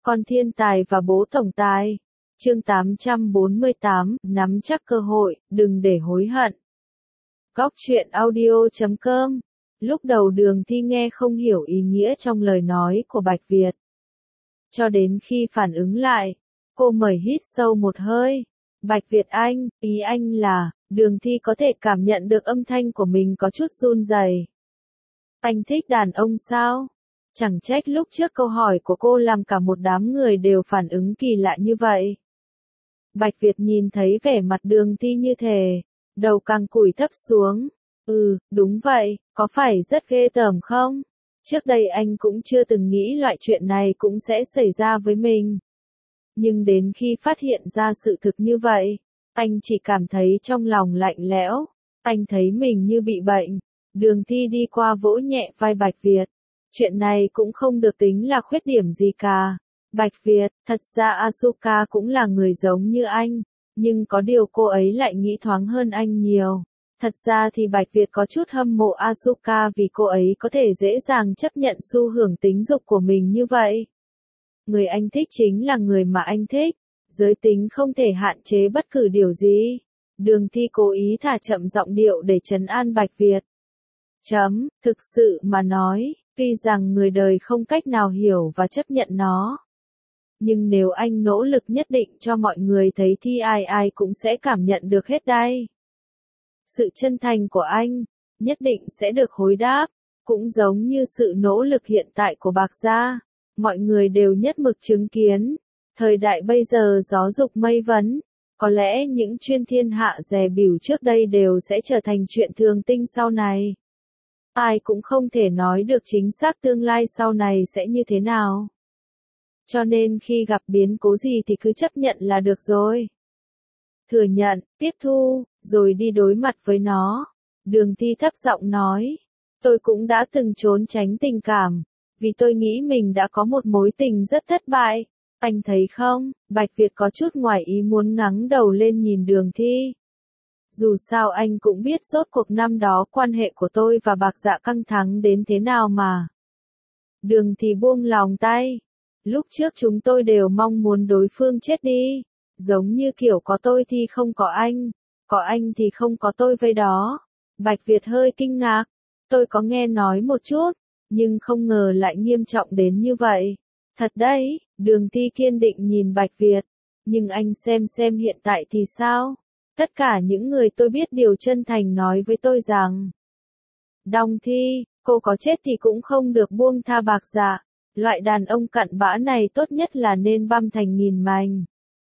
Con thiên tài và bố tổng tài. Chương 848, nắm chắc cơ hội, đừng để hối hận. Góc truyện audio.com. Lúc đầu Đường Thi nghe không hiểu ý nghĩa trong lời nói của Bạch Việt. Cho đến khi phản ứng lại, cô mới hít sâu một hơi. Bạch Việt anh, ý anh là, Đường Thi có thể cảm nhận được âm thanh của mình có chút run rẩy. Anh thích đàn ông sao? Chẳng trách lúc trước câu hỏi của cô làm cả một đám người đều phản ứng kỳ lạ như vậy. Bạch Việt nhìn thấy vẻ mặt Đường Thi như thế, đầu càng cúi thấp xuống. Đúng vậy, có phải rất ghê tởm không? Trước đây anh cũng chưa từng nghĩ loại chuyện này cũng sẽ xảy ra với mình. Nhưng đến khi phát hiện ra sự thực như vậy, anh chỉ cảm thấy trong lòng lạnh lẽo. Anh thấy mình như bị bệnh. Đường Thi đi qua vỗ nhẹ vai Bạch Việt. Chuyện này cũng không được tính là khuyết điểm gì cả. Bạch Việt, thật ra Asuka cũng là người giống như anh, nhưng có điều cô ấy lại nghĩ thoáng hơn anh nhiều. Thật ra thì Bạch Việt có chút hâm mộ Asuka vì cô ấy có thể dễ dàng chấp nhận xu hướng tính dục của mình như vậy. Người anh thích chính là người mà anh thích, giới tính không thể hạn chế bất cứ điều gì. Đường Thi cố ý thả chậm giọng điệu để trấn an Bạch Việt. Thực sự mà nói, tuy rằng người đời không cách nào hiểu và chấp nhận nó. Nhưng nếu anh nỗ lực nhất định cho mọi người thấy thì ai ai cũng sẽ cảm nhận được hết đây. Sự chân thành của anh, nhất định sẽ được hồi đáp, cũng giống như sự nỗ lực hiện tại của Bạc Gia. Mọi người đều nhất mực chứng kiến. Thời đại bây giờ gió dục mây vấn, có lẽ những chuyên thiên hạ dè bỉu trước đây đều sẽ trở thành chuyện thường tinh sau này. Ai cũng không thể nói được chính xác tương lai sau này sẽ như thế nào. Cho nên khi gặp biến cố gì thì cứ chấp nhận là được rồi. Thừa nhận, tiếp thu, rồi đi đối mặt với nó. Đường Thi thấp giọng nói. Tôi cũng đã từng trốn tránh tình cảm, vì tôi nghĩ mình đã có một mối tình rất thất bại. Anh thấy không, Bạch Việt có chút ngoài ý muốn ngẩng đầu lên nhìn Đường Thi. Dù sao anh cũng biết rốt cuộc năm đó quan hệ của tôi và Bạc Dạ căng thẳng đến thế nào mà. Đường Thi buông lòng tay. Lúc trước chúng tôi đều mong muốn đối phương chết đi. Giống như kiểu có tôi thì không có anh thì không có tôi vậy đó. Bạch Việt hơi kinh ngạc. Tôi có nghe nói một chút, nhưng không ngờ lại nghiêm trọng đến như vậy. Thật đấy, Đường Thi kiên định nhìn Bạch Việt. Nhưng anh xem hiện tại thì sao? Tất cả những người tôi biết đều chân thành nói với tôi rằng. Đong Thi, cô có chết thì cũng không được buông tha Bạc Dạ. Loại đàn ông cặn bã này tốt nhất là nên băm thành nghìn mảnh.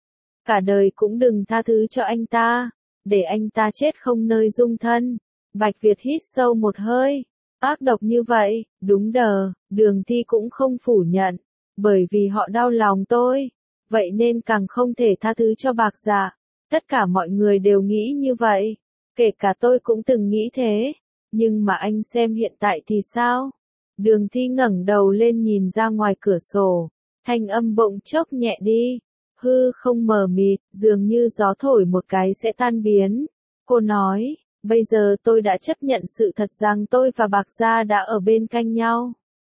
Cả đời cũng đừng tha thứ cho anh ta, để anh ta chết không nơi dung thân. Bạch Việt hít sâu một hơi. Ác độc như vậy, đúng đờ, Đường Thi cũng không phủ nhận. Bởi vì họ đau lòng tôi, vậy nên càng không thể tha thứ cho Bạc Dạ. Tất cả mọi người đều nghĩ như vậy, kể cả tôi cũng từng nghĩ thế. Nhưng mà anh xem hiện tại thì sao? Đường Thi ngẩng đầu lên nhìn ra ngoài cửa sổ, thanh âm bỗng chốc nhẹ đi. Hư không mờ mịt, dường như gió thổi một cái sẽ tan biến. Cô nói, bây giờ tôi đã chấp nhận sự thật rằng tôi và Bạc Gia đã ở bên cạnh nhau.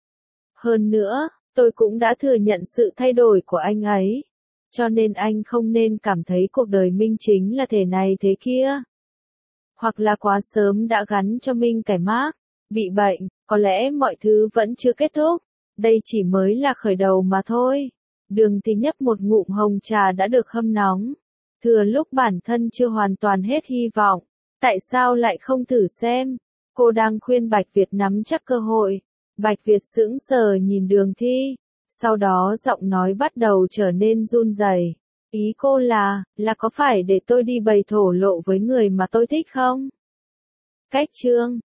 Hơn nữa, tôi cũng đã thừa nhận sự thay đổi của anh ấy. Cho nên anh không nên cảm thấy cuộc đời Minh chính là thế này thế kia. Hoặc là quá sớm đã gắn cho Minh cái mác, bị bệnh, có lẽ mọi thứ vẫn chưa kết thúc. Đây chỉ mới là khởi đầu mà thôi. Đường Thi nhấp một ngụm hồng trà đã được hâm nóng. Thừa lúc bản thân chưa hoàn toàn hết hy vọng. Tại sao lại không thử xem? Cô đang khuyên Bạch Việt nắm chắc cơ hội. Bạch Việt sững sờ nhìn Đường Thi. Sau đó giọng nói bắt đầu trở nên run rẩy. Ý cô là có phải để tôi đi bày thổ lộ với người mà tôi thích không? Cách chương